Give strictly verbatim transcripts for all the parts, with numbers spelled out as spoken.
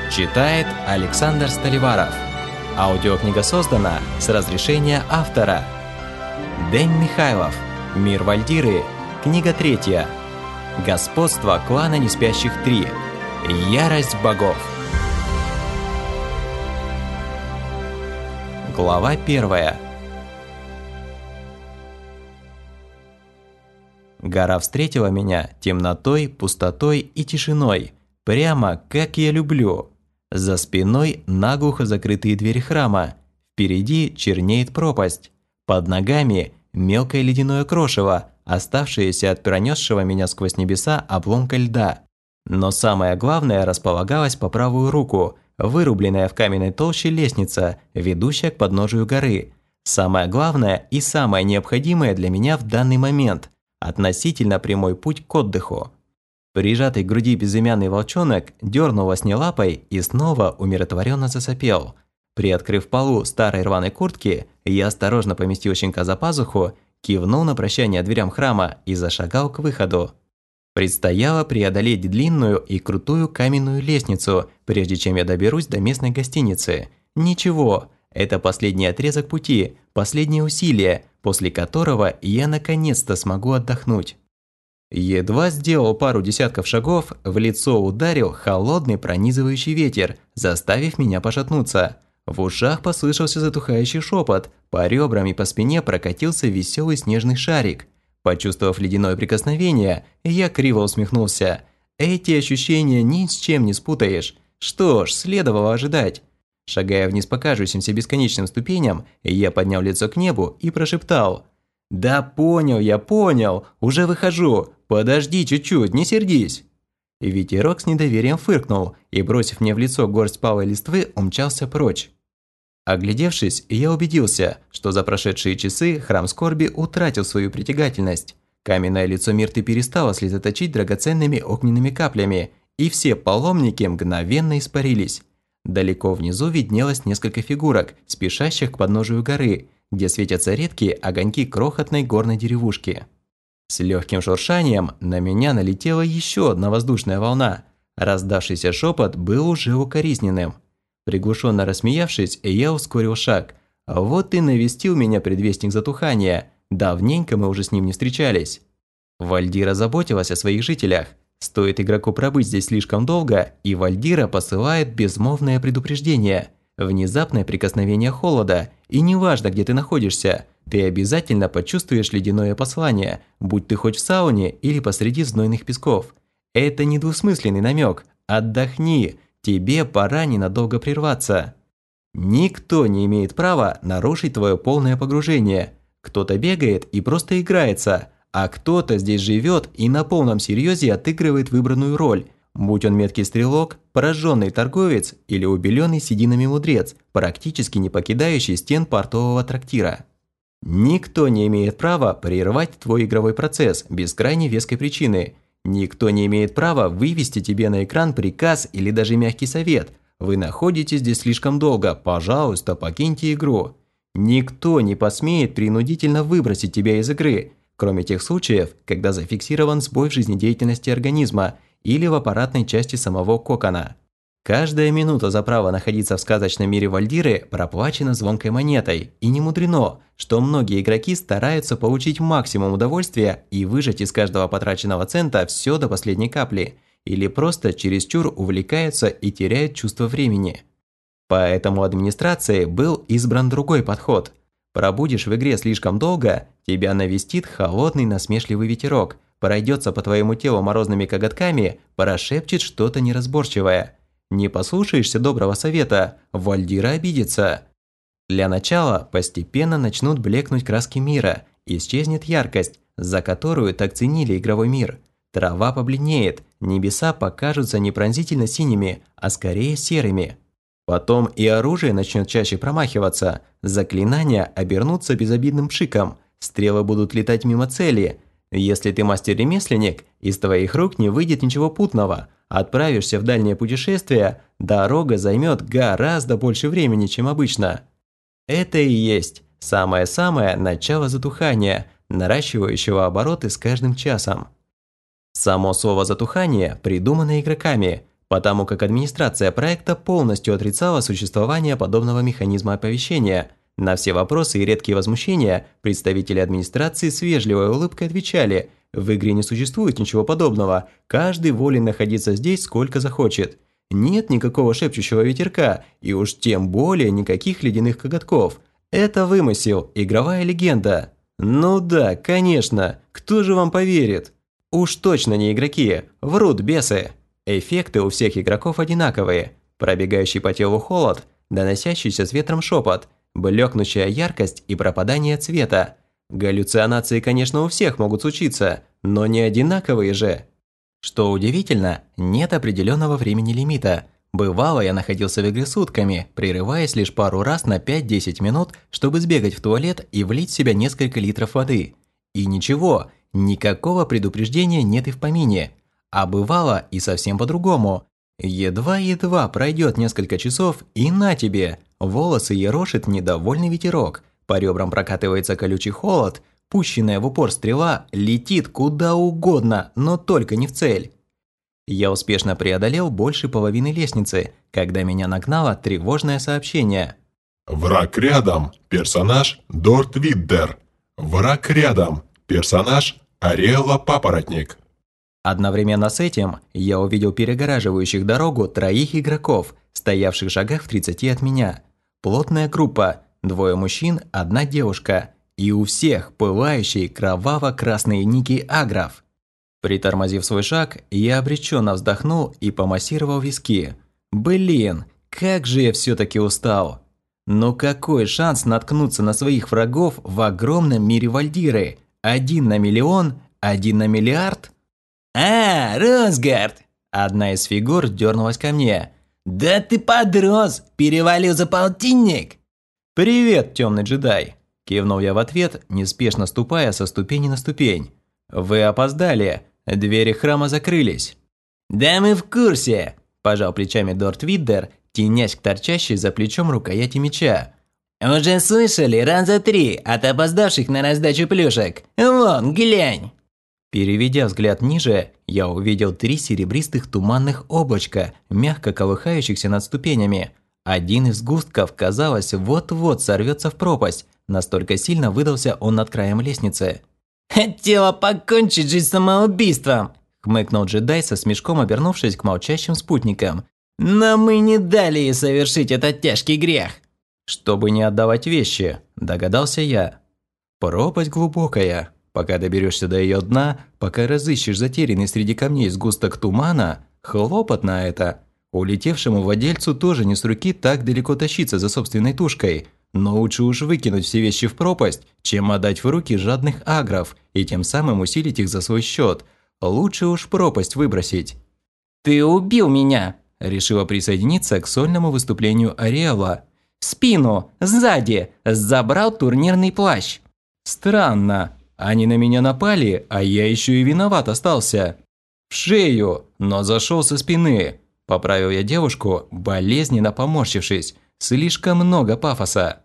Читает Александр Столиваров. Аудиокнига создана с разрешения автора. Дэн Михайлов. Мир Вальдиры. Книга третья. Господство клана Неспящих три. Ярость богов. Глава первая. Гора встретила меня темнотой, пустотой и тишиной, прямо как я люблю. За спиной наглухо закрытые двери храма, впереди чернеет пропасть, под ногами мелкое ледяное крошево, оставшееся от пронесшего меня сквозь небеса обломка льда. Но самое главное располагалось по правую руку, вырубленная в каменной толще лестница, ведущая к подножию горы. Самое главное и самое необходимое для меня в данный момент – относительно прямой путь к отдыху. Прижатый к груди безымянный волчонок дернул во сне лапой и снова умиротворенно засопел. Приоткрыв полу старой рваной куртки, я осторожно поместил щенка за пазуху, кивнул на прощание дверям храма и зашагал к выходу. Предстояло преодолеть длинную и крутую каменную лестницу, прежде чем я доберусь до местной гостиницы. Ничего, это последний отрезок пути, последнее усилие, после которого я наконец-то смогу отдохнуть. Едва сделал пару десятков шагов, в лицо ударил холодный пронизывающий ветер, заставив меня пошатнуться. В ушах послышался затухающий шепот, по ребрам и по спине прокатился веселый снежный шарик. Почувствовав ледяное прикосновение, я криво усмехнулся. Эти ощущения ни с чем не спутаешь. Что ж, следовало ожидать. Шагая вниз по кажущимся бесконечным ступеням, я поднял лицо к небу и прошептал: «Да понял я, понял, уже выхожу, подожди чуть-чуть, не сердись». И ветерок с недоверием фыркнул и, бросив мне в лицо горсть палой листвы, умчался прочь. Оглядевшись, я убедился, что за прошедшие часы храм скорби утратил свою притягательность. Каменное лицо Мирты перестало слезоточить драгоценными огненными каплями, и все паломники мгновенно испарились. Далеко внизу виднелось несколько фигурок, спешащих к подножию горы, где светятся редкие огоньки крохотной горной деревушки. С легким шуршанием на меня налетела еще одна воздушная волна. Раздавшийся шепот был уже укоризненным. Приглушенно рассмеявшись, я ускорил шаг. Вот и навестил меня предвестник затухания. Давненько мы уже с ним не встречались. Вальдира заботилась о своих жителях. Стоит игроку пробыть здесь слишком долго, и Вальдира посылает безмолвное предупреждение. Внезапное прикосновение холода, и неважно, где ты находишься, ты обязательно почувствуешь ледяное послание, будь ты хоть в сауне или посреди знойных песков. Это недвусмысленный намек. Отдохни, тебе пора ненадолго прерваться. Никто не имеет права нарушить твое полное погружение. Кто-то бегает и просто играется, а кто-то здесь живет и на полном серьезе отыгрывает выбранную роль, будь он меткий стрелок, пораженный торговец или убеленный сединами мудрец, практически не покидающий стен портового трактира. Никто не имеет права прервать твой игровой процесс без крайне веской причины. Никто не имеет права вывести тебе на экран приказ или даже мягкий совет. Вы находитесь здесь слишком долго, пожалуйста, покиньте игру. Никто не посмеет принудительно выбросить тебя из игры, кроме тех случаев, когда зафиксирован сбой в жизнедеятельности организма или в аппаратной части самого кокона. Каждая минута за право находиться в сказочном мире Вальдиры проплачена звонкой монетой, и не мудрено, что многие игроки стараются получить максимум удовольствия и выжать из каждого потраченного цента все до последней капли, или просто чересчур увлекаются и теряют чувство времени. Поэтому администрацией был избран другой подход. Пробудешь в игре слишком долго, тебя навестит холодный насмешливый ветерок, пройдется по твоему телу морозными коготками, прошепчет что-то неразборчивое. Не послушаешься доброго совета, Вальдира обидится. Для начала постепенно начнут блекнуть краски мира, исчезнет яркость, за которую так ценили игровой мир. Трава побледнеет, небеса покажутся не пронзительно синими, а скорее серыми. Потом и оружие начнет чаще промахиваться, заклинания обернутся безобидным пшиком, стрелы будут летать мимо цели. Если ты мастер-ремесленник, из твоих рук не выйдет ничего путного. Отправишься в дальнее путешествие, дорога займет гораздо больше времени, чем обычно. Это и есть самое-самое начало затухания, наращивающего обороты с каждым часом. Само слово «затухание» придумано игроками. потому как администрация проекта полностью отрицала существование подобного механизма оповещения. На все вопросы и редкие возмущения представители администрации с вежливой улыбкой отвечали: в игре не существует ничего подобного, каждый волен находиться здесь сколько захочет. Нет никакого шепчущего ветерка, и уж тем более никаких ледяных коготков. Это вымысел, игровая легенда. Ну да, конечно, кто же вам поверит? Уж точно не игроки, врут бесы. Эффекты у всех игроков одинаковые. Пробегающий по телу холод, доносящийся с ветром шепот, блекнущая яркость и пропадание цвета. Галлюцинации, конечно, у всех могут случиться, но не одинаковые же. Что удивительно, нет определенного времени лимита. Бывало, я находился в игре сутками, прерываясь лишь пару раз на пять-десять минут, чтобы сбегать в туалет и влить в себя несколько литров воды. И ничего, никакого предупреждения нет и в помине. А бывало и совсем по-другому. Едва-едва пройдет несколько часов, и на тебе, волосы ерошит недовольный ветерок, по ребрам прокатывается колючий холод, пущенная в упор стрела летит куда угодно, но только не в цель. Я успешно преодолел больше половины лестницы, когда меня нагнало тревожное сообщение. Враг рядом. Персонаж Дорт Виддер. Враг рядом. Персонаж Ариэла Папоротник. Одновременно с этим я увидел перегораживающих дорогу троих игроков, стоявших в шагах в тридцати от меня. Плотная группа, двое мужчин, одна девушка. И у всех пылающие кроваво-красные ники агров. Притормозив свой шаг, я обреченно вздохнул и помассировал виски. Блин, как же я все-таки устал. Но какой шанс наткнуться на своих врагов в огромном мире Вальдиры? Один на миллион? Один на миллиард? «А, Росгард!» Одна из фигур дернулась ко мне. «Да ты подрос! Перевалил за полтинник!» «Привет, темный джедай!» Кивнул я в ответ, неспешно ступая со ступени на ступень. «Вы опоздали. Двери храма закрылись». «Да мы в курсе!» – пожал плечами Дорт Виддер, тенясь к торчащей за плечом рукояти меча. «Уже слышали раза три от опоздавших на раздачу плюшек. Вон, глянь!» Переведя взгляд ниже, я увидел три серебристых туманных облачка, мягко колыхающихся над ступенями. Один из сгустков, казалось, вот-вот сорвется в пропасть. Настолько сильно выдался он над краем лестницы. «Хотела покончить жизнь самоубийством!» – хмыкнул джедай со смешком, обернувшись к молчащим спутникам. «Но мы не дали ей совершить этот тяжкий грех!» «Чтобы не отдавать вещи», – догадался я. «Пропасть глубокая. Пока доберешься до ее дна, пока разыщешь затерянный среди камней сгусток тумана, хлопотно это. Улетевшему владельцу тоже не с руки так далеко тащиться за собственной тушкой». Но лучше уж выкинуть все вещи в пропасть, чем отдать в руки жадных агров и тем самым усилить их за свой счет. Лучше уж пропасть выбросить. «Ты убил меня!» – решила присоединиться к сольному выступлению Ариэла. «В спину, сзади, забрал турнирный плащ». «Странно, они на меня напали, а я еще и виноват остался». «В шею, но зашел со спины», – поправил я девушку, болезненно поморщившись. Слишком много пафоса.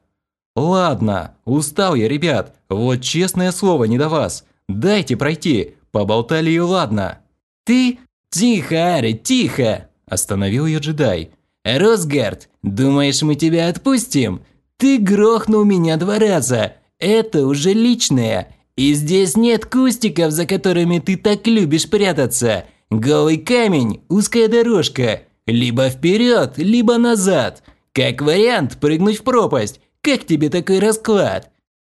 «Ладно, устал я, ребят, вот честное слово не до вас. Дайте пройти, поболтали и ладно». «Ты? Тихо, Ари, тихо!» – остановил ее джедай. «Росгард, думаешь, мы тебя отпустим? Ты грохнул меня два раза, это уже личное. И здесь нет кустиков, за которыми ты так любишь прятаться. Голый камень, узкая дорожка, либо вперед, либо назад». Как вариант прыгнуть в пропасть. Как тебе такой расклад?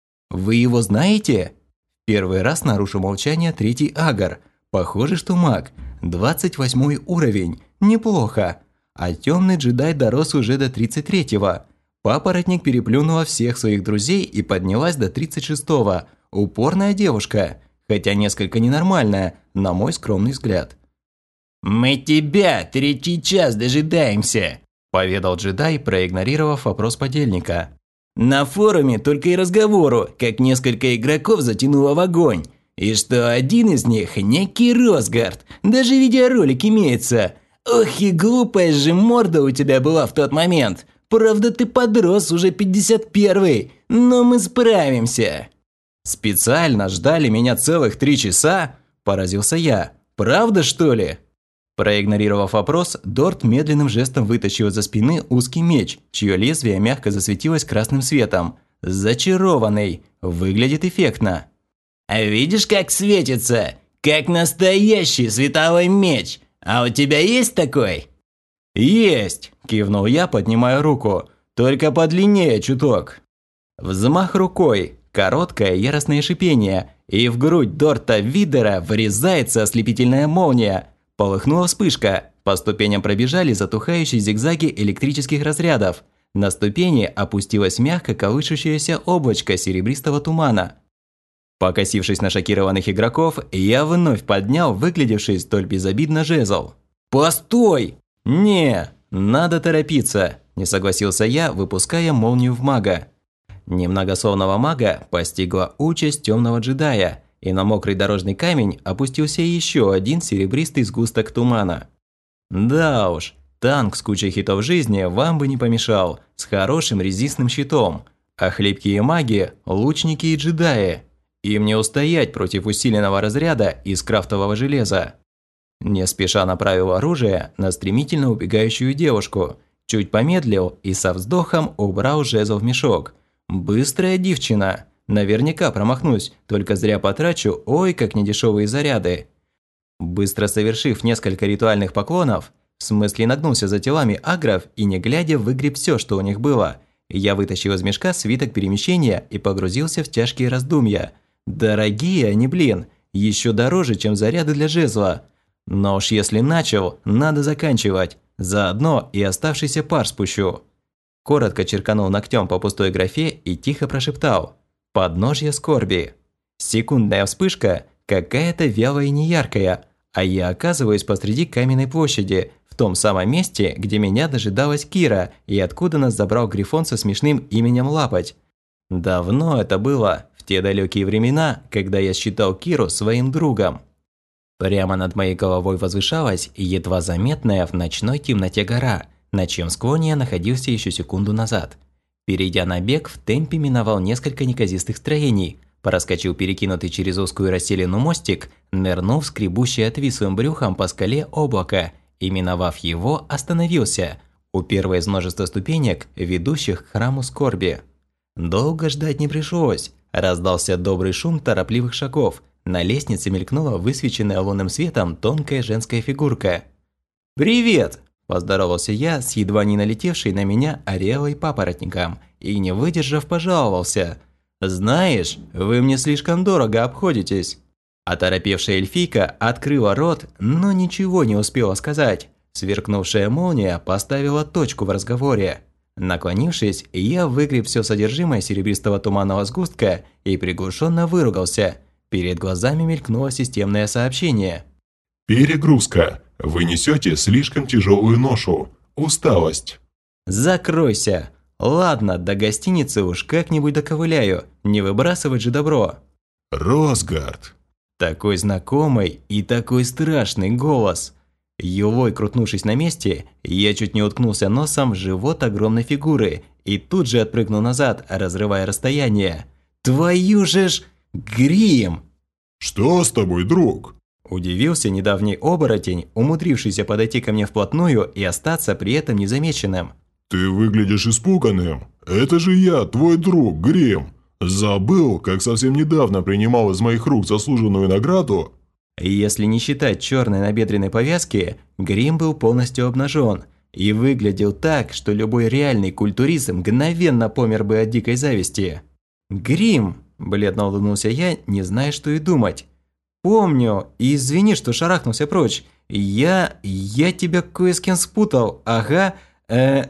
Вы его знаете? Первый раз нарушил молчание третий агр. Похоже, что маг. двадцать восьмой уровень. Неплохо. А темный джедай дорос уже до тридцать третьего. Папоротник переплюнула всех своих друзей и поднялась до тридцать шестого. Упорная девушка. Хотя несколько ненормальная, на мой скромный взгляд. «Мы тебя третий час дожидаемся», – поведал джедай, проигнорировав вопрос подельника. «На форуме только и разговору, как несколько игроков затянуло в огонь. И что один из них – некий Росгард. Даже видеоролик имеется. Ох и глупая же морда у тебя была в тот момент. Правда, ты подрос, уже пятьдесят первый, но мы справимся». «Специально ждали меня целых три часа?» – поразился я. «Правда, что ли?» Проигнорировав вопрос, Дорт медленным жестом вытащил из-за спины узкий меч, чье лезвие мягко засветилось красным светом. Зачарованный. Выглядит эффектно. А видишь, как светится? Как настоящий световой меч. А у тебя есть такой? Есть, кивнул я, поднимая руку. Только подлиннее чуток. Взмах рукой, короткое яростное шипение, и в грудь Дорта Виддера врезается ослепительная молния. Полыхнула вспышка, по ступеням пробежали затухающие зигзаги электрических разрядов. На ступени опустилось мягко колышущееся облачко серебристого тумана. Покосившись на шокированных игроков, я вновь поднял выглядевший столь безобидно жезл. «Постой!» «Не, надо торопиться», – не согласился я, выпуская молнию в мага. Немногословного мага постигла участь темного джедая, и на мокрый дорожный камень опустился еще один серебристый сгусток тумана. Да уж, танк с кучей хитов жизни вам бы не помешал, с хорошим резистным щитом, а хлипкие маги – лучники и джедаи. Им не устоять против усиленного разряда из крафтового железа. Не спеша направил оружие на стремительно убегающую девушку, чуть помедлил и со вздохом убрал жезл в мешок. Быстрая девчина. Наверняка промахнусь, только зря потрачу, ой, как недешевые заряды. Быстро совершив несколько ритуальных поклонов, в смысле нагнулся за телами агров и не глядя выгреб все, что у них было. Я вытащил из мешка свиток перемещения и погрузился в тяжкие раздумья. Дорогие они, блин, еще дороже, чем заряды для жезла. Но уж если начал, надо заканчивать, заодно и оставшийся пар спущу. Коротко черканул ногтем по пустой графе и тихо прошептал: «Подножье скорби». Секундная вспышка, какая-то вялая и неяркая, а я оказываюсь посреди каменной площади, в том самом месте, где меня дожидалась Кира и откуда нас забрал Грифон со смешным именем Лапоть. Давно это было, в те далекие времена, когда я считал Киру своим другом. Прямо над моей головой возвышалась едва заметная в ночной темноте гора, на чьем склоне я находился еще секунду назад. Перейдя на бег, в темпе миновал несколько неказистых строений, проскочил перекинутый через узкую расселину мостик, нырнув скребущий отвислым брюхом по скале облако и, миновав его, остановился у первой из множества ступенек, ведущих к храму скорби. Долго ждать не пришлось, раздался добрый шум торопливых шагов, на лестнице мелькнула высвеченная лунным светом тонкая женская фигурка. «Привет!» – поздоровался я с едва не налетевшей на меня ореолой папоротником и, не выдержав, пожаловался. «Знаешь, вы мне слишком дорого обходитесь». Оторопевшая эльфийка открыла рот, но ничего не успела сказать. Сверкнувшая молния поставила точку в разговоре. Наклонившись, я выгреб все содержимое серебристого туманного сгустка и приглушенно выругался. Перед глазами мелькнуло системное сообщение. Перегрузка. Вы несете слишком тяжелую ношу. Усталость. Закройся. Ладно, до гостиницы уж как-нибудь доковыляю. Не выбрасывать же добро. Росгард. Такой знакомый и такой страшный голос. Юлой крутнувшись на месте, я чуть не уткнулся носом в живот огромной фигуры и тут же отпрыгнул назад, разрывая расстояние. Твою же ж... Грим! Что с тобой, друг? Удивился недавний оборотень, умудрившийся подойти ко мне вплотную и остаться при этом незамеченным. Ты выглядишь испуганным. Это же я, твой друг, Грим. Забыл, как совсем недавно принимал из моих рук заслуженную награду? Если не считать черной набедренной повязки, Грим был полностью обнажен и выглядел так, что любой реальный культурист мгновенно помер бы от дикой зависти. «Грим!» – бледно улыбнулся я, не зная, что и думать. «Помню, и извини, что шарахнулся прочь. Я... я тебя кое с кем спутал, ага. Э,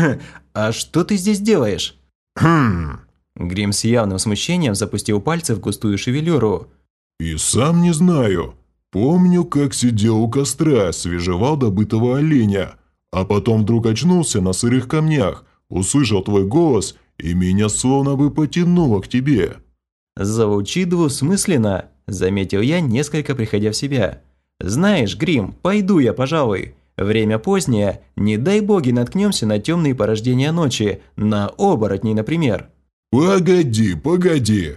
а что ты здесь делаешь?» Хм. Грим с явным смущением запустил пальцы в густую шевелюру. И сам не знаю. Помню, как сидел у костра, свежевал добытого оленя, а потом вдруг очнулся на сырых камнях, услышал твой голос, и меня словно бы потянуло к тебе. «Звучит двусмысленно», – заметил я, несколько приходя в себя. «Знаешь, Грим, пойду я, пожалуй. Время позднее, не дай боги наткнемся на темные порождения ночи, на оборотней, например». «Погоди, погоди!»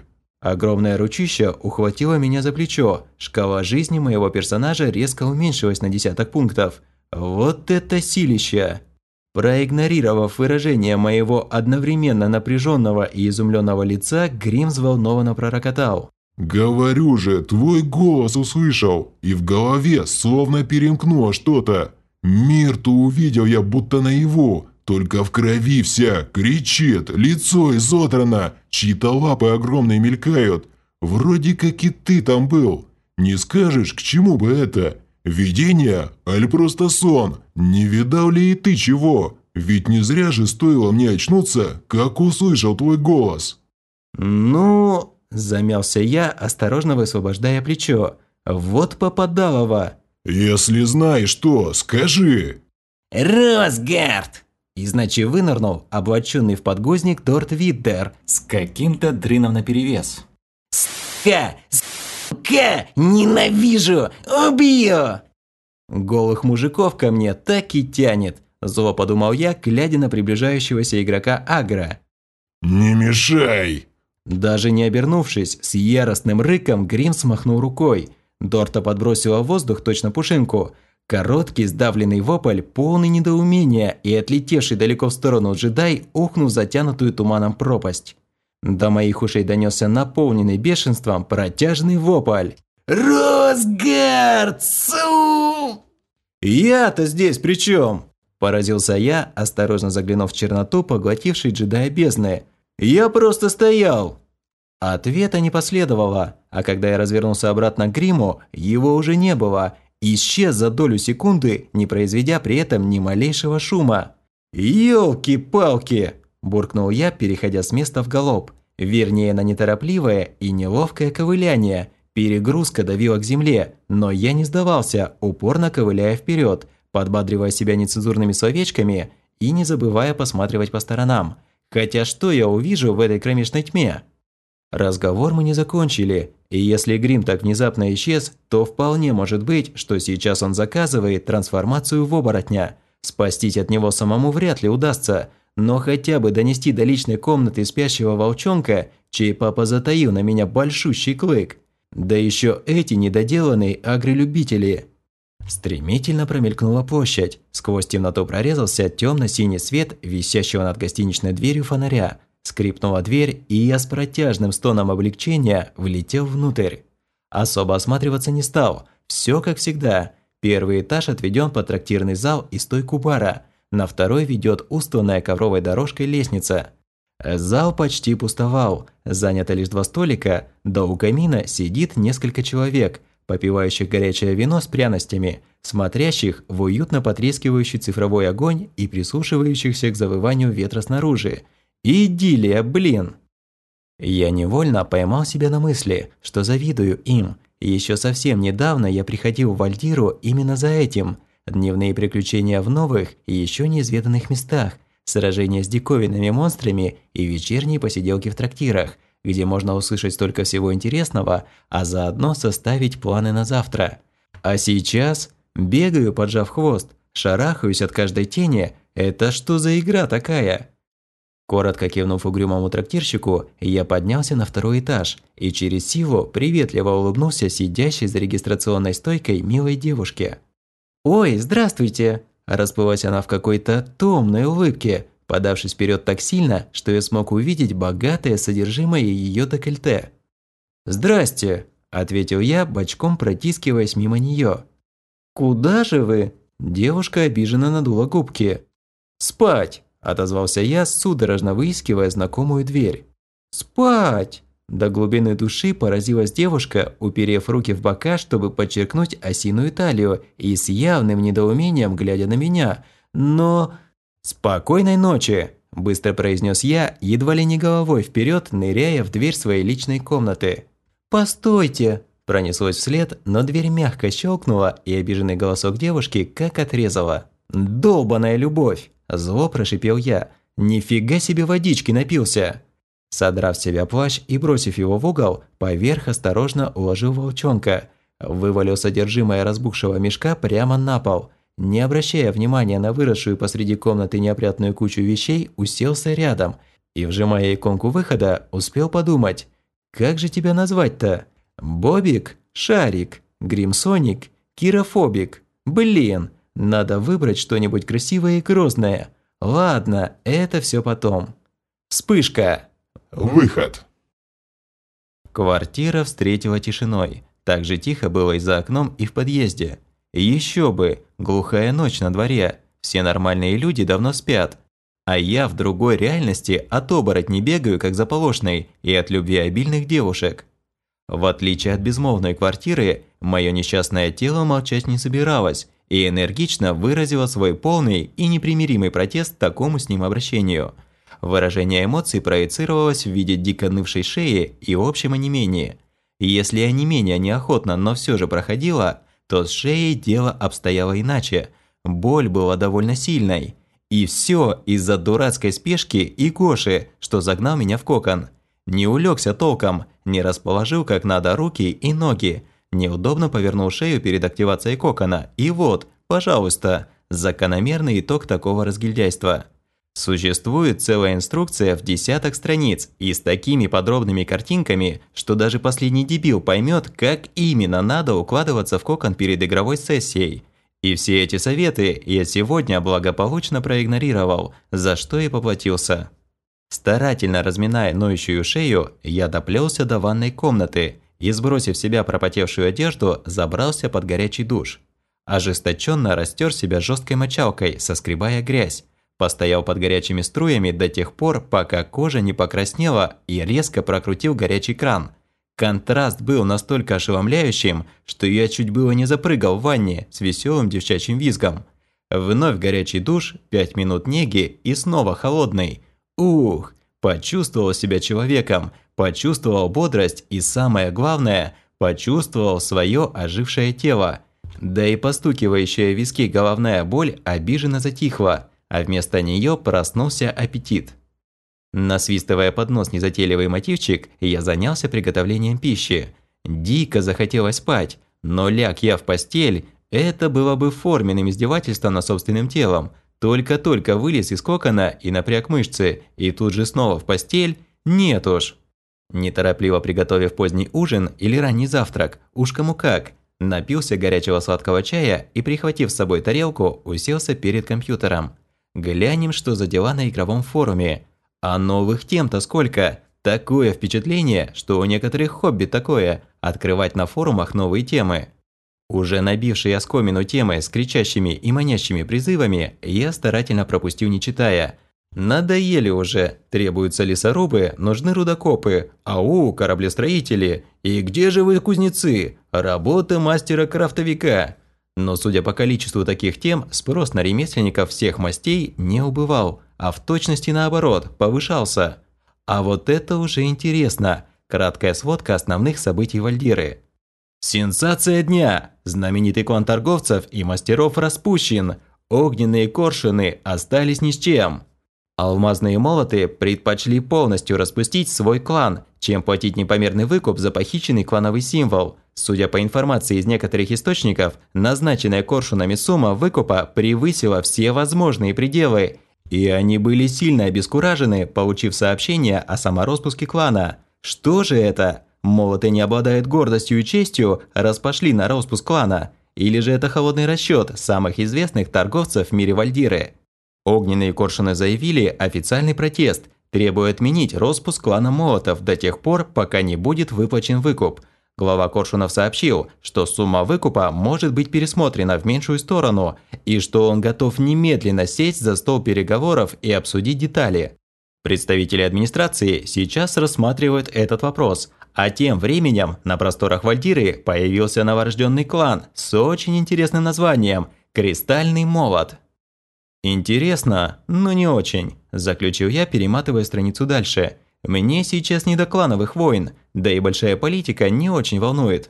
Огромное ручище ухватило меня за плечо, шкала жизни моего персонажа резко уменьшилась на десяток пунктов. Вот это силища! Проигнорировав выражение моего одновременно напряженного и изумленного лица, Грим взволнованно пророкотал. «Говорю же, твой голос услышал, и в голове словно перемкнуло что-то. Мир-то увидел я будто наяву, только в крови вся, кричит, лицо изодрано, чьи-то лапы огромные мелькают. Вроде как и ты там был. Не скажешь, к чему бы это? Видение, аль просто сон? Не видал ли и ты чего? Ведь не зря же стоило мне очнуться, как услышал твой голос». «Ну...» – замялся я, осторожно высвобождая плечо. «Вот попадалово!» «Если знаешь, то скажи!» «Росгард!» Из ночи вынырнул облаченный в подгузник Дорт Виддер с каким-то дрыном наперевес. «Сука! Сука! Ненавижу! Убью!» «Голых мужиков ко мне так и тянет», – зло подумал я, глядя на приближающегося игрока Агро. «Не мешай!» Даже не обернувшись, с яростным рыком Грим смахнул рукой. Дорта подбросила в воздух точно пушинку. Короткий сдавленный вопль, полный недоумения и отлетевший далеко в сторону джедай ухнул в затянутую туманом пропасть. До моих ушей донесся наполненный бешенством протяжный вопль. «Росгард! Су!» «Я-то здесь при чем?» – поразился я, осторожно заглянув в черноту, поглотившей джедая бездны. «Я просто стоял!» Ответа не последовало, а когда я развернулся обратно к Гриму, его уже не было. Исчез за долю секунды, не произведя при этом ни малейшего шума. «Ёлки-палки!» – буркнул я, переходя с места в галоп. Вернее, на неторопливое и неловкое ковыляние. Перегрузка давила к земле, но я не сдавался, упорно ковыляя вперед, подбадривая себя нецензурными словечками и не забывая посматривать по сторонам. Хотя что я увижу в этой кромешной тьме? Разговор мы не закончили, и если Грим так внезапно исчез, то вполне может быть, что сейчас он заказывает трансформацию в оборотня. Спастись от него самому вряд ли удастся, но хотя бы донести до личной комнаты спящего волчонка, чей папа затаил на меня большущий клык. Да еще эти недоделанные агролюбители. Стремительно промелькнула площадь, сквозь темноту прорезался темно-синий свет висящего над гостиничной дверью фонаря. Скрипнула дверь, и я с протяжным стоном облегчения влетел внутрь. Особо осматриваться не стал, все как всегда. Первый этаж отведен под трактирный зал и стойку бара, на второй ведет устланная ковровой дорожкой лестница. Зал почти пустовал, занято лишь два столика, да у камина сидит несколько человек, попивающих горячее вино с пряностями, смотрящих в уютно потрескивающий цифровой огонь и прислушивающихся к завыванию ветра снаружи. Идиллия, блин! Я невольно поймал себя на мысли, что завидую им. Еще совсем недавно я приходил в Вальдиру именно за этим. Дневные приключения в новых и еще неизведанных местах, сражения с диковинными монстрами и вечерние посиделки в трактирах, где можно услышать столько всего интересного, а заодно составить планы на завтра. А сейчас бегаю, поджав хвост, шарахаюсь от каждой тени. Это что за игра такая? Коротко кивнув угрюмому трактирщику, я поднялся на второй этаж и через силу приветливо улыбнулся сидящей за регистрационной стойкой милой девушке. «Ой, здравствуйте!» – расплылась она в какой-то томной улыбке, подавшись вперед так сильно, что я смог увидеть богатое содержимое ее декольте. «Здрасте!» – ответил я, бочком протискиваясь мимо нее. «Куда же вы?» – девушка обиженно надула губки. «Спать!» – отозвался я, судорожно выискивая знакомую дверь. «Спать!» – до глубины души поразилась девушка, уперев руки в бока, чтобы подчеркнуть осиную талию, и с явным недоумением глядя на меня. «Но...» «Спокойной ночи!» – быстро произнес я, едва ли не головой вперед, ныряя в дверь своей личной комнаты. «Постойте!» – пронеслось вслед, но дверь мягко щелкнула, и обиженный голосок девушки как отрезала. «Долбаная любовь!» – зло прошипел я. «Нифига себе водички напился!» Содрав с себя плащ и бросив его в угол, поверх осторожно уложил волчонка. Вывалил содержимое разбухшего мешка прямо на пол. Не обращая внимания на выросшую посреди комнаты неопрятную кучу вещей, уселся рядом и, вжимая иконку выхода, успел подумать. Как же тебя назвать-то? Бобик? Шарик? Гримсоник? Кирофобик? Блин, надо выбрать что-нибудь красивое и грозное. Ладно, это все потом. Вспышка. Выход. Квартира встретила тишиной. Так же тихо было и за окном, и в подъезде. Еще бы, глухая ночь на дворе. Все нормальные люди давно спят. А я в другой реальности от оборотней бегаю, как заполошный, и от любвеобильных девушек. В отличие от безмолвной квартиры, мое несчастное тело молчать не собиралось и энергично выразило свой полный и непримиримый протест к такому с ним обращению. Выражение эмоций проецировалось в виде дико нывшей шеи и общем онемении. Если онемение неохотно, но все же проходило, то с шеей дело обстояло иначе. Боль была довольно сильной. И все из-за дурацкой спешки и Гоши, что загнал меня в кокон. Не улегся толком, не расположил как надо руки и ноги, неудобно повернул шею перед активацией кокона. И вот, пожалуйста, закономерный итог такого разгильдяйства. Существует целая инструкция в десяток страниц и с такими подробными картинками, что даже последний дебил поймет, как именно надо укладываться в кокон перед игровой сессией. И все эти советы я сегодня благополучно проигнорировал, за что и поплатился. Старательно разминая ноющую шею, я доплелся до ванной комнаты и, сбросив с себя пропотевшую одежду, забрался под горячий душ. Ожесточенно растер себя жесткой мочалкой, соскребая грязь. Постоял под горячими струями до тех пор, пока кожа не покраснела, и резко прокрутил горячий кран. Контраст был настолько ошеломляющим, что я чуть было не запрыгал в ванне с веселым девчачьим визгом. Вновь горячий душ, пять минут неги и снова холодный. Ух, почувствовал себя человеком, почувствовал бодрость и, самое главное, почувствовал свое ожившее тело. Да и постукивающая в виски головная боль обиженно затихла, а вместо нее проснулся аппетит. Насвистывая под нос незатейливый мотивчик, я занялся приготовлением пищи. Дико захотелось спать, но ляг я в постель, это было бы форменным издевательством над собственным телом. Только-только вылез из кокона и напряг мышцы, и тут же снова в постель? Нет уж. Неторопливо приготовив поздний ужин или ранний завтрак, уж кому как, напился горячего сладкого чая и, прихватив с собой тарелку, уселся перед компьютером. Глянем, что за дела на игровом форуме. А новых тем-то сколько? Такое впечатление, что у некоторых хобби такое – открывать на форумах новые темы. Уже набивший оскомину темы с кричащими и манящими призывами, я старательно пропустил, не читая. Надоели уже, требуются лесорубы, нужны рудокопы, ау, кораблестроители, и где же вы, кузнецы, работа мастера-крафтовика. Но судя по количеству таких тем, спрос на ремесленников всех мастей не убывал, а в точности наоборот, повышался. А вот это уже интересно. Краткая сводка основных событий Вальдиры. Сенсация дня! Знаменитый клан торговцев и мастеров распущен. Огненные коршуны остались ни с чем. Алмазные молоты предпочли полностью распустить свой клан, чем платить непомерный выкуп за похищенный клановый символ. Судя по информации из некоторых источников, назначенная коршунами сумма выкупа превысила все возможные пределы, и они были сильно обескуражены, получив сообщение о самороспуске клана. Что же это? Молоты не обладают гордостью и честью, раз пошли на распуск клана? Или же это холодный расчет самых известных торговцев в мире Вальдиры? Огненные коршуны заявили официальный протест, требуя отменить распуск клана Молотов до тех пор, пока не будет выплачен выкуп. Глава коршунов сообщил, что сумма выкупа может быть пересмотрена в меньшую сторону и что он готов немедленно сесть за стол переговоров и обсудить детали. Представители администрации сейчас рассматривают этот вопрос, а тем временем на просторах Вальдиры появился новорожденный клан с очень интересным названием «Кристальный молот». «Интересно, но не очень», – заключил я, перематывая страницу дальше. «Мне сейчас не до клановых войн, да и большая политика не очень волнует».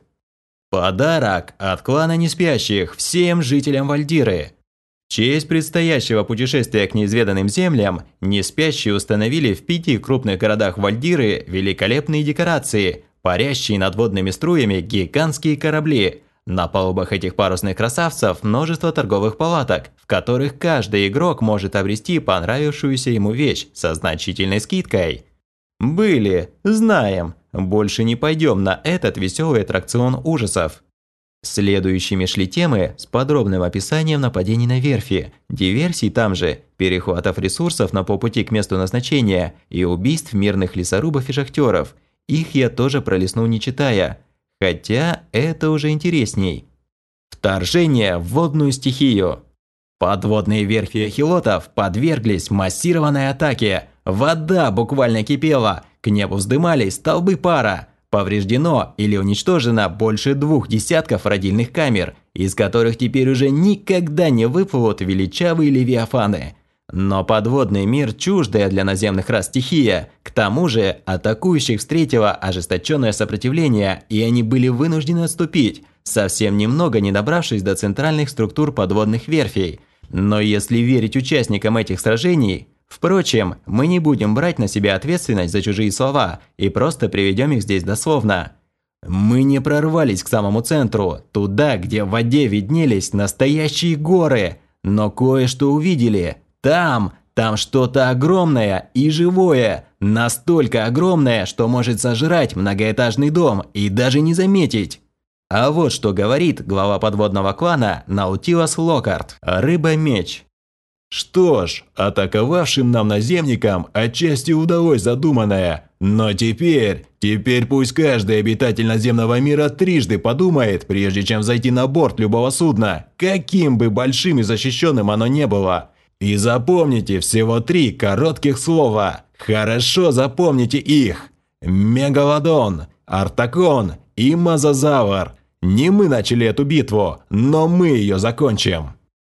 Подарок от клана Неспящих всем жителям Вальдиры. В честь предстоящего путешествия к неизведанным землям Неспящие установили в пяти крупных городах Вальдиры великолепные декорации, парящие над водными струями гигантские корабли. На палубах этих парусных красавцев множество торговых палаток, в которых каждый игрок может обрести понравившуюся ему вещь со значительной скидкой. Были, знаем, больше не пойдем на этот веселый аттракцион ужасов. Следующими шли темы с подробным описанием нападений на верфи, диверсий там же, перехватов ресурсов на полпути к месту назначения и убийств мирных лесорубов и шахтеров. Их я тоже пролистнул не читая, хотя это уже интересней. Вторжение в водную стихию. Подводные верфи эхилотов подверглись массированной атаке. Вода буквально кипела, к небу вздымались столбы пара. Повреждено или уничтожено больше двух десятков родильных камер, из которых теперь уже никогда не выплывут величавые левиафаны. Но подводный мир – чуждая для наземных рас стихия. К тому же атакующих встретило ожесточенное сопротивление, и они были вынуждены отступить, совсем немного не добравшись до центральных структур подводных верфей. Но если верить участникам этих сражений… Впрочем, мы не будем брать на себя ответственность за чужие слова и просто приведем их здесь дословно. Мы не прорвались к самому центру, туда, где в воде виднелись настоящие горы, но кое-что увидели. Там, там что-то огромное и живое, настолько огромное, что может сожрать многоэтажный дом и даже не заметить. А вот что говорит глава подводного клана Наутилус Локкарт, рыба-меч. Что ж, атаковавшим нам наземникам отчасти удалось задуманное, но теперь, теперь пусть каждый обитатель наземного мира трижды подумает, прежде чем зайти на борт любого судна, каким бы большим и защищенным оно не было. И запомните всего три коротких слова, хорошо запомните их. Мегалодон, Артакон и Мозазавр. Не мы начали эту битву, но мы ее закончим.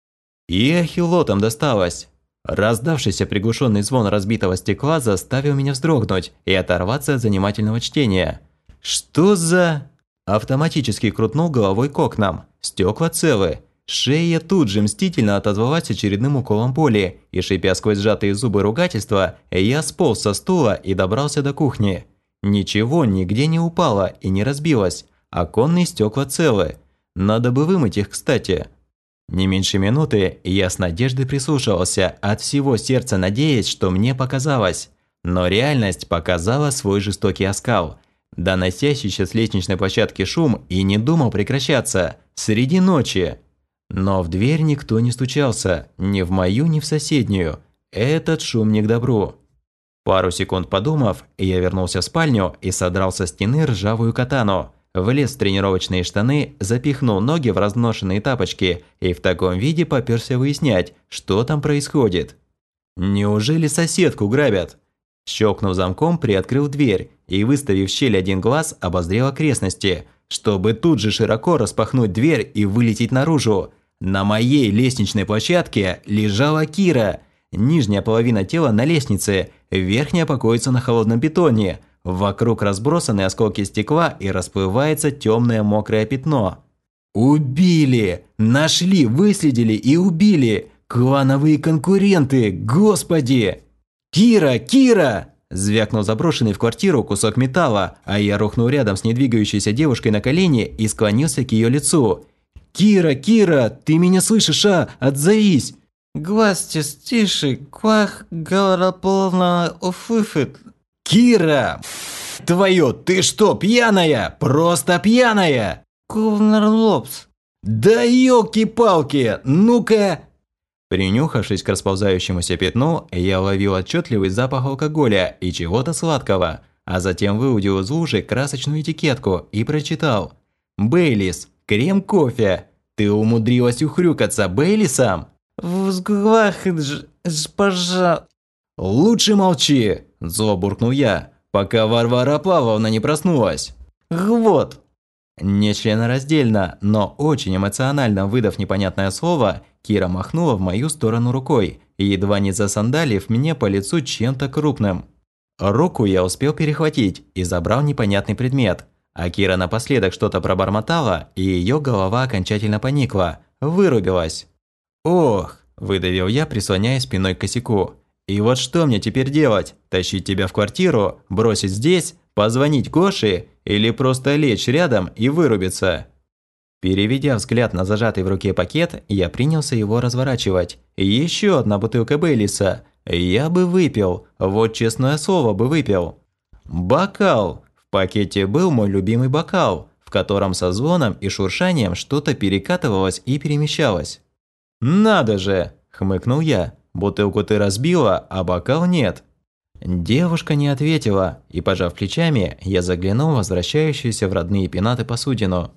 И эхилотам досталось. Раздавшийся приглушенный звон разбитого стекла заставил меня вздрогнуть и оторваться от занимательного чтения. Что за… Автоматически крутнул головой к окнам. Стекла целы. Шея тут же мстительно отозвалась очередным уколом боли, и, шипя сквозь сжатые зубы ругательства, я сполз со стула и добрался до кухни. Ничего нигде не упало и не разбилось. Оконные стекла целы. Надо бы вымыть их, кстати. Не меньше минуты я с надеждой прислушивался, от всего сердца надеясь, что мне показалось. Но реальность показала свой жестокий оскал. Доносящийся с лестничной площадки шум и не думал прекращаться. Среди ночи. Но в дверь никто не стучался. Ни в мою, ни в соседнюю. Этот шум не к добру. Пару секунд подумав, я вернулся в спальню и содрал со стены ржавую катану. Влез в тренировочные штаны, запихнул ноги в разношенные тапочки и в таком виде попёрся выяснять, что там происходит. Неужели соседку грабят? Щелкнув замком, приоткрыл дверь и, выставив в щель один глаз, обозрел окрестности, чтобы тут же широко распахнуть дверь и вылететь наружу. На моей лестничной площадке лежала Кира. Нижняя половина тела на лестнице, верхняя покоится на холодном бетоне. Вокруг разбросаны осколки стекла и расплывается темное мокрое пятно. Убили! Нашли, выследили и убили! Клановые конкуренты, господи! Кира, Кира! Звякнул заброшенный в квартиру кусок металла, а я рухнул рядом с недвигающейся девушкой на колени и склонился к ее лицу. «Кира, Кира, ты меня слышишь, а? Отзовись!» «Глазьте тише, квах голополно уфыфыт». «Кира! Твою, ты что, пьяная? Просто пьяная!» «Ковнер лопс». «Да елки-палки! Ну-ка!» Принюхавшись к расползающемуся пятну, я ловил отчетливый запах алкоголя и чего-то сладкого, а затем выудил из лужи красочную этикетку и прочитал. «Бейлис, крем-кофе. Ты умудрилась ухрюкаться Бейлисом?» «Взглахидж, пожа...» «Лучше молчи!» – зло буркнул я, пока Варвара Павловна не проснулась. «Вот». Нечленораздельно, но очень эмоционально выдав непонятное слово, Кира махнула в мою сторону рукой, едва не засандалив мне по лицу чем-то крупным. Руку я успел перехватить и забрал непонятный предмет, а Кира напоследок что-то пробормотала, и ее голова окончательно поникла, вырубилась. «Ох!» – выдавил я, прислоняясь спиной к косяку. «И вот что мне теперь делать? Тащить тебя в квартиру? Бросить здесь? Позвонить Гоше? Или просто лечь рядом и вырубиться?» Переведя взгляд на зажатый в руке пакет, я принялся его разворачивать. Еще одна бутылка Бейлиса. Я бы выпил, вот честное слово бы выпил. Бокал. В пакете был мой любимый бокал, в котором со звоном и шуршанием что-то перекатывалось и перемещалось. «Надо же!» – хмыкнул я. «Бутылку ты разбила, а бокал нет». Девушка не ответила, и, пожав плечами, я заглянул в возвращающуюся в родные пенаты посудину.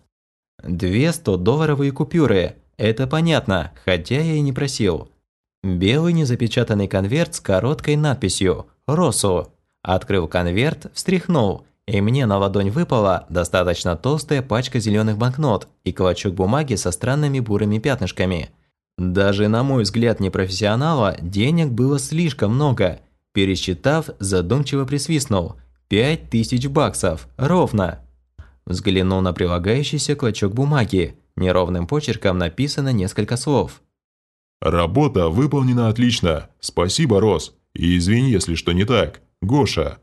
Две сто-долларовые купюры. Это понятно, хотя я и не просил. Белый незапечатанный конверт с короткой надписью «Росу». Открыл конверт, встряхнул, и мне на ладонь выпала достаточно толстая пачка зеленых банкнот и клочок бумаги со странными бурыми пятнышками. Даже на мой взгляд непрофессионала денег было слишком много. Пересчитав, задумчиво присвистнул. Пять тысяч баксов. Ровно. Взглянул на прилагающийся клочок бумаги. Неровным почерком написано несколько слов. «Работа выполнена отлично. Спасибо, Рос. И извини, если что не так. Гоша».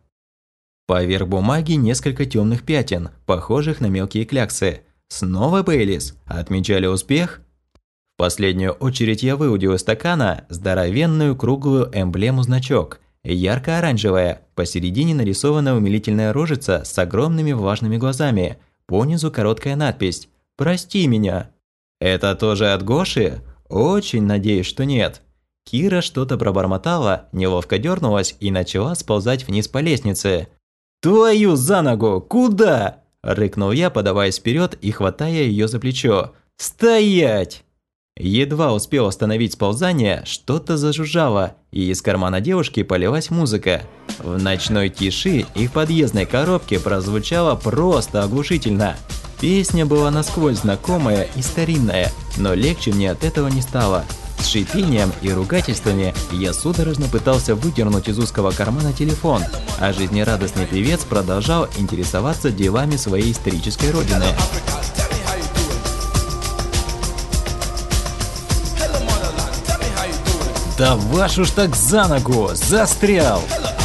Поверх бумаги несколько темных пятен, похожих на мелкие кляксы. Снова Бейлис. Отмечали успех? В последнюю очередь я выудил из стакана здоровенную круглую эмблему-значок. Ярко-оранжевая, посередине нарисована умилительная рожица с огромными влажными глазами, понизу короткая надпись «Прости меня». Это тоже от Гоши? Очень надеюсь, что нет. Кира что-то пробормотала, неловко дернулась и начала сползать вниз по лестнице. «Твою за ногу! Куда?» – рыкнул я, подаваясь вперед и хватая ее за плечо. «Стоять!» Едва успел остановить сползание, что-то зажужжало, и из кармана девушки полилась музыка. В ночной тиши и в подъездной коробке прозвучало просто оглушительно. Песня была насквозь знакомая и старинная, но легче мне от этого не стало. С шипением и ругательствами я судорожно пытался выдернуть из узкого кармана телефон, а жизнерадостный певец продолжал интересоваться делами своей исторической родины. Да вашу ж так за ногу! Застрял!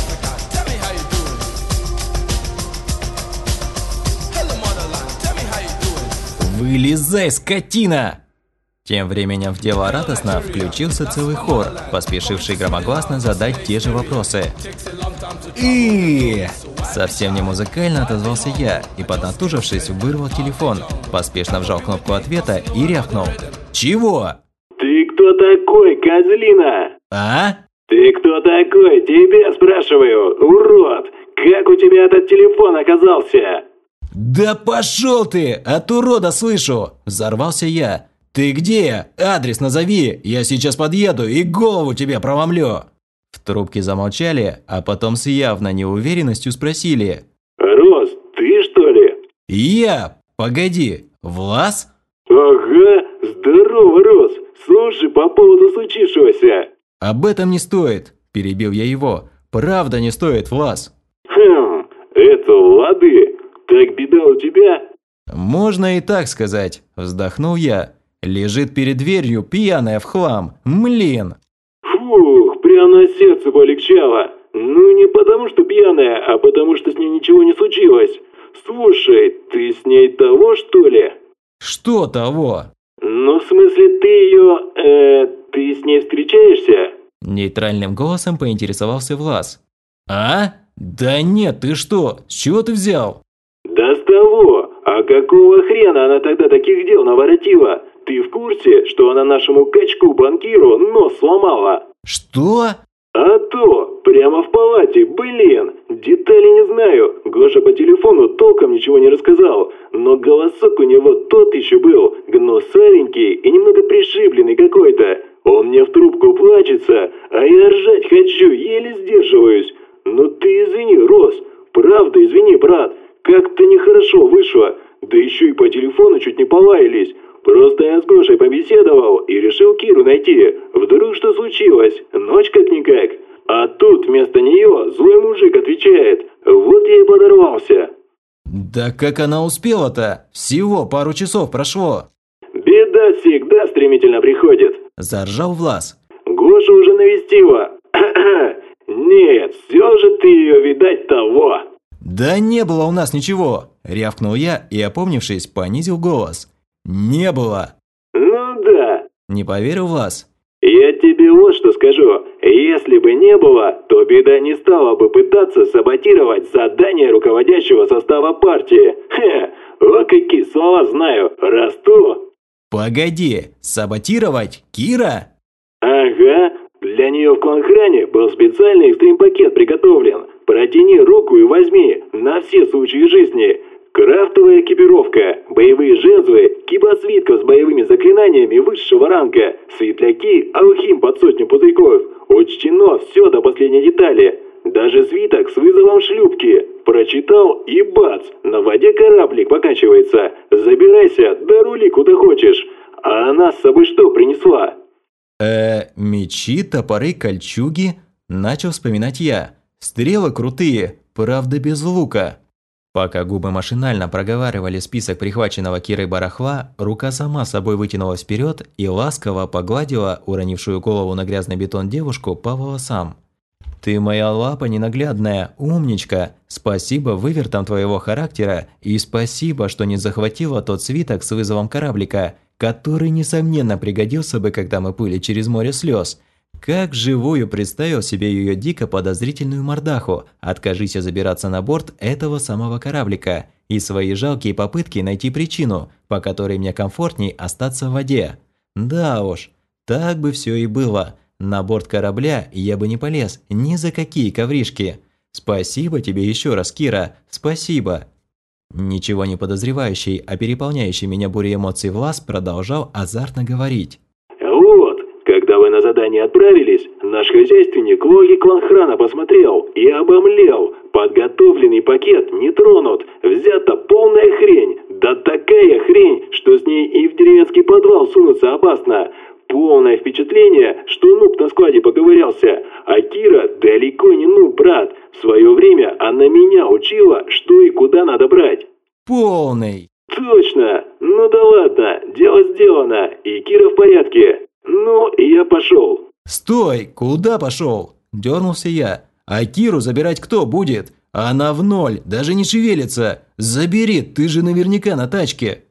Вылезай, скотина! Тем временем в дело радостно включился целый хор, поспешивший громогласно задать те же вопросы. И совсем не музыкально отозвался я и, поднатужившись, вырвал телефон, поспешно вжал кнопку ответа и рявкнул. «Чего?» «Ты кто такой, козлина?» «А?» «Ты кто такой? Тебя спрашиваю, урод! Как у тебя этот телефон оказался?» «Да пошел ты! От урода слышу!» – взорвался я. «Ты где? Адрес назови! Я сейчас подъеду и голову тебе проломлю!» В трубке замолчали, а потом с явной неуверенностью спросили. «Рос, ты что ли?» «Я? Погоди, Влас?» «Ага, здорово, Рос! Слушай, по поводу случившегося». «Об этом не стоит», – перебил я его. «Правда не стоит, Влас». «Хм, это лады. Так беда у тебя?» «Можно и так сказать», – вздохнул я. «Лежит перед дверью, пьяная в хлам. Млин!» «Фух, прямо на сердце полегчало. Ну не потому что пьяная, а потому что с ней ничего не случилось. Слушай, ты с ней того, что ли?» «Что того?» «Ну, в смысле, ты ее... Э, ты с ней встречаешься?» Нейтральным голосом поинтересовался Влас. «А? Да нет, ты что? С чего ты взял?» «Да с того! А какого хрена она тогда таких дел наворотила? Ты в курсе, что она нашему качку-банкиру нос сломала?» «Что?» «А то! Прямо в палате, блин! Деталей не знаю. Гоша по телефону толком ничего не рассказал, но голосок у него тот еще был, гнусавенький и немного пришибленный какой-то. Он мне в трубку плачется, а я ржать хочу, еле сдерживаюсь. Ну ты извини, Рос, правда извини, брат, как-то нехорошо вышло, да еще и по телефону чуть не полаялись. Просто я с Гошей побеседовал и решил Киру найти. Вдруг что случилось? Ночь как-никак. А тут вместо нее злой мужик отвечает. Вот я и подорвался». «Да как она успела-то? Всего пару часов прошло». «Беда всегда стремительно приходит», – заржал Влас. «Гоша уже навестила. Нет, все же ты ее, видать, того». «Да не было у нас ничего», – рявкнул я и, опомнившись, понизил голос. «Не было». «Ну да», – не поверил Влас. «Я тебе вот что скажу. Если бы не было, то беда не стала бы пытаться саботировать задание руководящего состава партии. Хе, о какие слова знаю, расту. Погоди, саботировать Кира? Ага, для нее в клан-хране был специальный экстрим-пакет приготовлен. Протяни руку и возьми, на все случаи жизни. Крафтовая экипировка, боевые жезлы, киба свитков с боевыми заклинаниями высшего ранга, светляки, алхим под сотню пузырьков. Учтено все до последней детали. Даже свиток с вызовом шлюпки. Прочитал и бац, на воде кораблик покачивается. Забирайся, да рули куда хочешь. А она с собой что принесла? Э, мечи, топоры, кольчуги? Начал вспоминать я. Стрелы крутые, правда без лука. Пока губы машинально проговаривали список прихваченного Кирой барахла, рука сама собой вытянулась вперед и ласково погладила уронившую голову на грязный бетон девушку по волосам. «Ты моя лапа ненаглядная, умничка! Спасибо вывертам твоего характера и спасибо, что не захватила тот свиток с вызовом кораблика, который, несомненно, пригодился бы, когда мы плыли через море слез. Как живую представил себе ее дико подозрительную мордаху, откажись забираться на борт этого самого кораблика, и свои жалкие попытки найти причину, по которой мне комфортней остаться в воде. Да уж, так бы все и было. На борт корабля я бы не полез ни за какие ковришки. Спасибо тебе еще раз, Кира, спасибо. Ничего не подозревающий, а переполняющий меня бурей эмоций Влас продолжал азартно говорить. Вот, когда вы на задание отправились, наш хозяйственник логи клан-храна посмотрел и обомлел. Подготовленный пакет не тронут, взята полная хрень. Да такая хрень, что с ней и в деревенский подвал сунуться опасно. Полное впечатление, что нуб на складе поковырялся. А Кира далеко не нуб, брат. В свое время она меня учила, что и куда надо брать. Полный. Точно. Ну да ладно, дело сделано, и Кира в порядке. Ну, я пошел. Стой, куда пошел? Дернулся я. А Киру забирать кто будет? Она в ноль, даже не шевелится. Забери, ты же наверняка на тачке.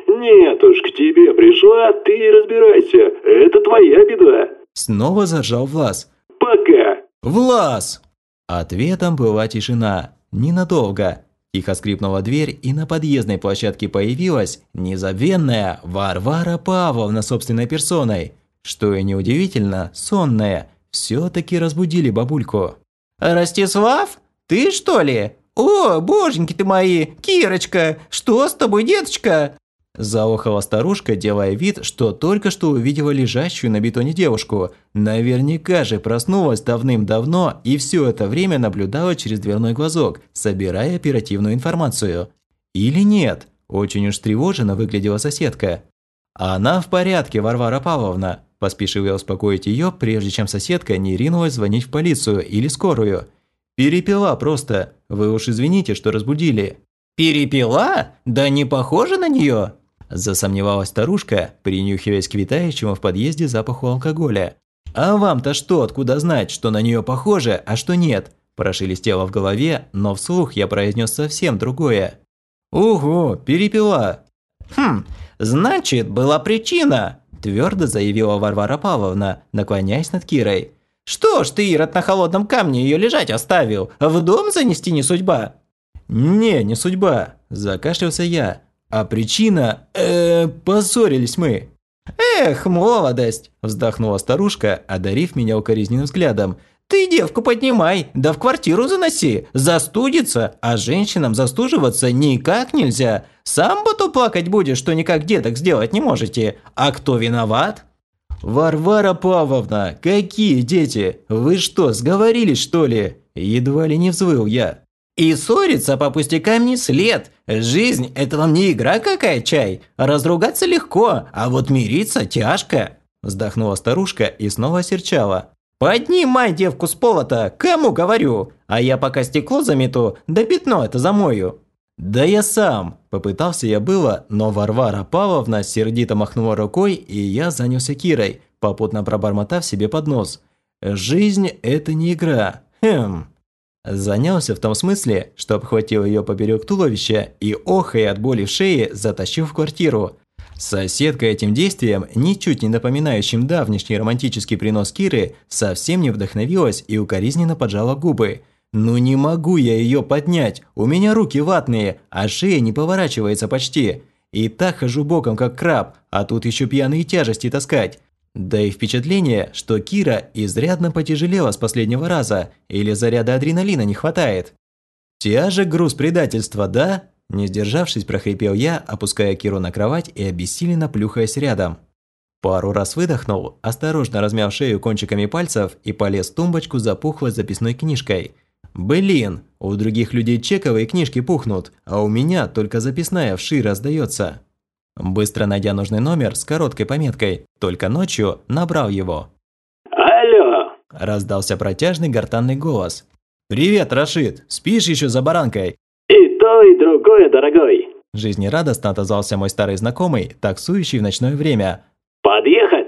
Нет уж, к тебе пришла, ты и разбирайся. Это твоя беда. Снова заржал Влас. Пока. Влас! Ответом была тишина. Ненадолго. Тихо скрипнула дверь, и на подъездной площадке появилась незабвенная Варвара Павловна собственной персоной. Что и неудивительно, сонная. Все-таки разбудили бабульку. «Ростислав? Ты что ли? О, боженьки ты мои! Кирочка! Что с тобой, деточка?» Заохала старушка, делая вид, что только что увидела лежащую на бетоне девушку. Наверняка же проснулась давным-давно и все это время наблюдала через дверной глазок, собирая оперативную информацию. Или нет? Очень уж тревоженно выглядела соседка. «Она в порядке, Варвара Павловна», – поспешил я успокоить ее, прежде чем соседка не ринулась звонить в полицию или скорую. «Перепила просто. Вы уж извините, что разбудили». «Перепила? Да не похоже на нее!» Засомневалась старушка, принюхиваясь к витающему в подъезде запаху алкоголя. «А вам-то что, откуда знать, что на нее похоже, а что нет?» Прошелестело в голове, но вслух я произнес совсем другое. «Ого, перепила!» «Хм, значит, была причина!» Твердо заявила Варвара Павловна, наклоняясь над Кирой. «Что ж ты, Ирод, на холодном камне ее лежать оставил? В дом занести не судьба?» «Не, не судьба», – закашлялся я. «А причина… э поссорились мы». «Эх, молодость!» – вздохнула старушка, одарив меня укоризненным взглядом. «Ты девку поднимай, да в квартиру заноси, застудится, а женщинам застуживаться никак нельзя. Сам потом плакать будешь, что никак деток сделать не можете. А кто виноват?» «Варвара Павловна, какие дети? Вы что, сговорились, что ли?» Едва ли не взвыл я. «И ссориться по пустякам не след. Жизнь – это вам не игра какая, чай. Разругаться легко, а вот мириться тяжко». Вздохнула старушка и снова серчала. «Поднимай девку с пола-то, кому говорю? А я пока стекло замету, да пятно это замою». «Да я сам!» – попытался я было, но Варвара Павловна сердито махнула рукой, и я занялся Кирой, попутно пробормотав себе под нос. «Жизнь – это не игра. Хм». Занялся в том смысле, что обхватил ее поперек туловища и, охая от боли в шее, затащил в квартиру. Соседка этим действием, ничуть не напоминающим давнишний романтический принос Киры, совсем не вдохновилась и укоризненно поджала губы. «Ну не могу я ее поднять, у меня руки ватные, а шея не поворачивается почти. И так хожу боком, как краб, а тут еще пьяные тяжести таскать. Да и впечатление, что Кира изрядно потяжелела с последнего раза, или заряда адреналина не хватает». «Тяжек груз предательства, да?» Не сдержавшись, прохрипел я, опуская Киру на кровать и обессиленно плюхаясь рядом. Пару раз выдохнул, осторожно размяв шею кончиками пальцев и полез в тумбочку за пухлой записной книжкой. «Блин, у других людей чековые книжки пухнут, а у меня только записная вширь раздается». Быстро найдя нужный номер с короткой пометкой «Только ночью», набрал его. «Алло!» – раздался протяжный гортанный голос. «Привет, Рашид! Спишь еще за баранкой?» «И то, и другое, дорогой!» Жизнерадостно отозвался мой старый знакомый, таксующий в ночное время. «Подъехать?»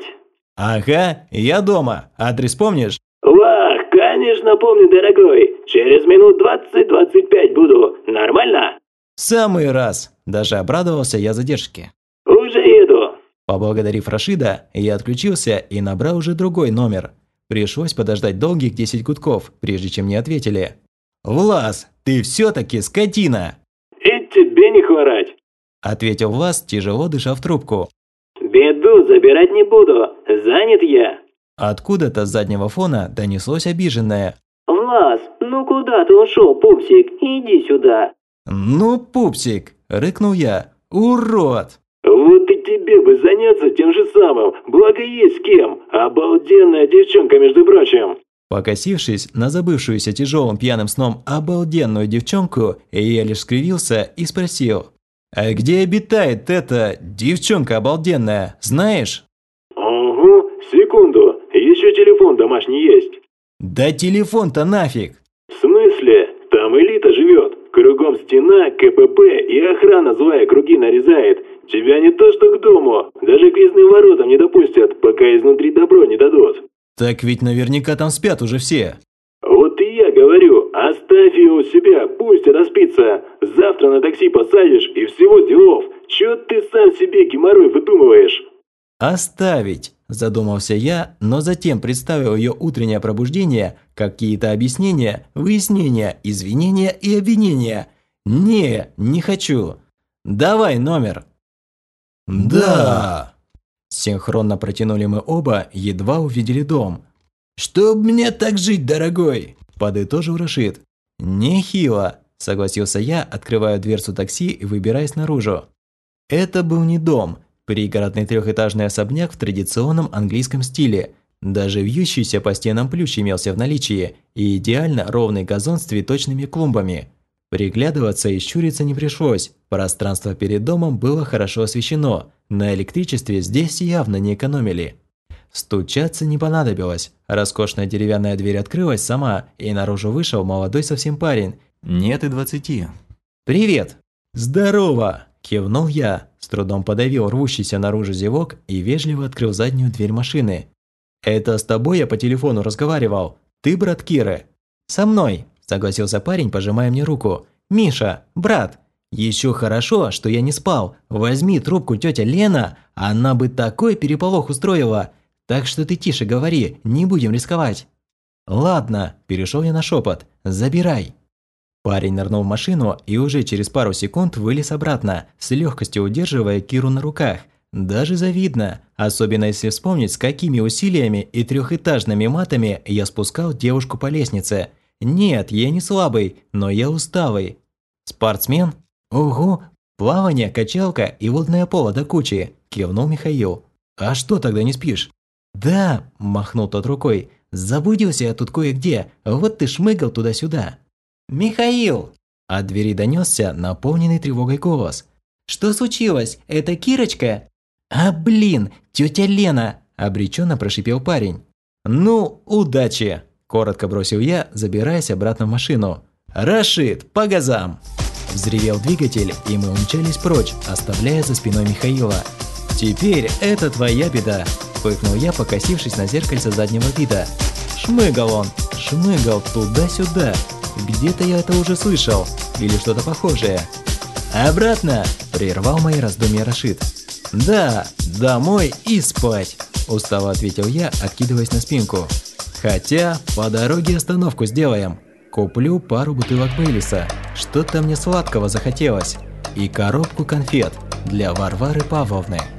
«Ага, я дома. Адрес помнишь?» «Вах, конечно помню, дорогой. Через минут двадцать-двадцать пять буду. Нормально?» «В самый раз!» Даже обрадовался я задержке. «Уже еду!» Поблагодарив Рашида, я отключился и набрал уже другой номер. Пришлось подождать долгих десять гудков, прежде чем мне ответили. «Влас, ты все-таки скотина!» «И тебе не хворать!» Ответил Влас, тяжело дыша в трубку. «Беду забирать не буду. Занят я!» Откуда-то с заднего фона донеслось обиженное. «Влас, ну куда ты ушел, пупсик? Иди сюда!» «Ну, пупсик!» – рыкнул я. «Урод!» «Вот и тебе бы заняться тем же самым, благо есть с кем. Обалденная девчонка, между прочим!» Покосившись на забывшуюся тяжелым пьяным сном обалденную девчонку, я лишь скривился и спросил. «А где обитает эта девчонка обалденная, знаешь?» «Угу, секунду, еще телефон домашний есть». «Да телефон-то нафиг!» «В смысле? Там элита живет. Кругом стена, КПП и охрана злая круги нарезает. Тебя не то что к дому, даже к въездным воротам не допустят, пока изнутри добро не дадут». «Так ведь наверняка там спят уже все». «Вот и я говорю, оставь ее у себя, пусть отоспится. Завтра на такси посадишь и всего делов. Чё ты сам себе геморрой выдумываешь?» «Оставить», – задумался я, но затем представил ее утреннее пробуждение, какие-то объяснения, выяснения, извинения и обвинения. «Не, не хочу. Давай номер». «Да». Синхронно протянули мы оба, едва увидели дом. «Чтоб мне так жить, дорогой», – подытожил Рашид. «Нехило», – согласился я, открывая дверцу такси и выбираясь наружу. Это был не дом. Пригородный трехэтажный особняк в традиционном английском стиле. Даже вьющийся по стенам плющ имелся в наличии и идеально ровный газон с цветочными клумбами. Приглядываться и щуриться не пришлось. Пространство перед домом было хорошо освещено. На электричестве здесь явно не экономили. Стучаться не понадобилось. Роскошная деревянная дверь открылась сама, и наружу вышел молодой совсем парень. Нет и двадцати. «Привет!» «Здорово!» – кивнул я, с трудом подавил рвущийся наружу зевок и вежливо открыл заднюю дверь машины. «Это с тобой я по телефону разговаривал. Ты брат Киры?» «Со мной», – согласился парень, пожимая мне руку. «Миша, брат. Еще хорошо, что я не спал. Возьми трубку, тетя Лена, она бы такой переполох устроила. Так что ты тише говори, не будем рисковать». «Ладно», – перешел я на шепот. «Забирай». Парень нырнул в машину и уже через пару секунд вылез обратно, с легкостью удерживая Киру на руках. Даже завидно, особенно если вспомнить, с какими усилиями и трехэтажными матами я спускал девушку по лестнице. Нет, я не слабый, но я усталый. «Спортсмен? Ого, плавание, качалка и водное поло до кучи», – кивнул Михаил. «А что тогда не спишь?» «Да», – махнул тот рукой, – «заблудился я тут кое-где, вот ты шмыгал туда-сюда». «Михаил!» От двери донесся наполненный тревогой голос. «Что случилось? Это Кирочка?» «А блин, тетя Лена!» – обреченно прошипел парень. «Ну, удачи!» – коротко бросил я, забираясь обратно в машину. «Рашид, по газам!» Взревел двигатель, и мы умчались прочь, оставляя за спиной Михаила. «Теперь это твоя беда!» – фыркнул я, покосившись на зеркальце заднего вида. Шмыгал он, шмыгал туда-сюда. Где-то я это уже слышал, или что-то похожее. «Обратно!» – прервал мои раздумья Рашид. Да, домой и спать, устало ответил я, откидываясь на спинку. Хотя по дороге остановку сделаем. Куплю пару бутылок Бейлиса, что-то мне сладкого захотелось. И коробку конфет для Варвары Павловны.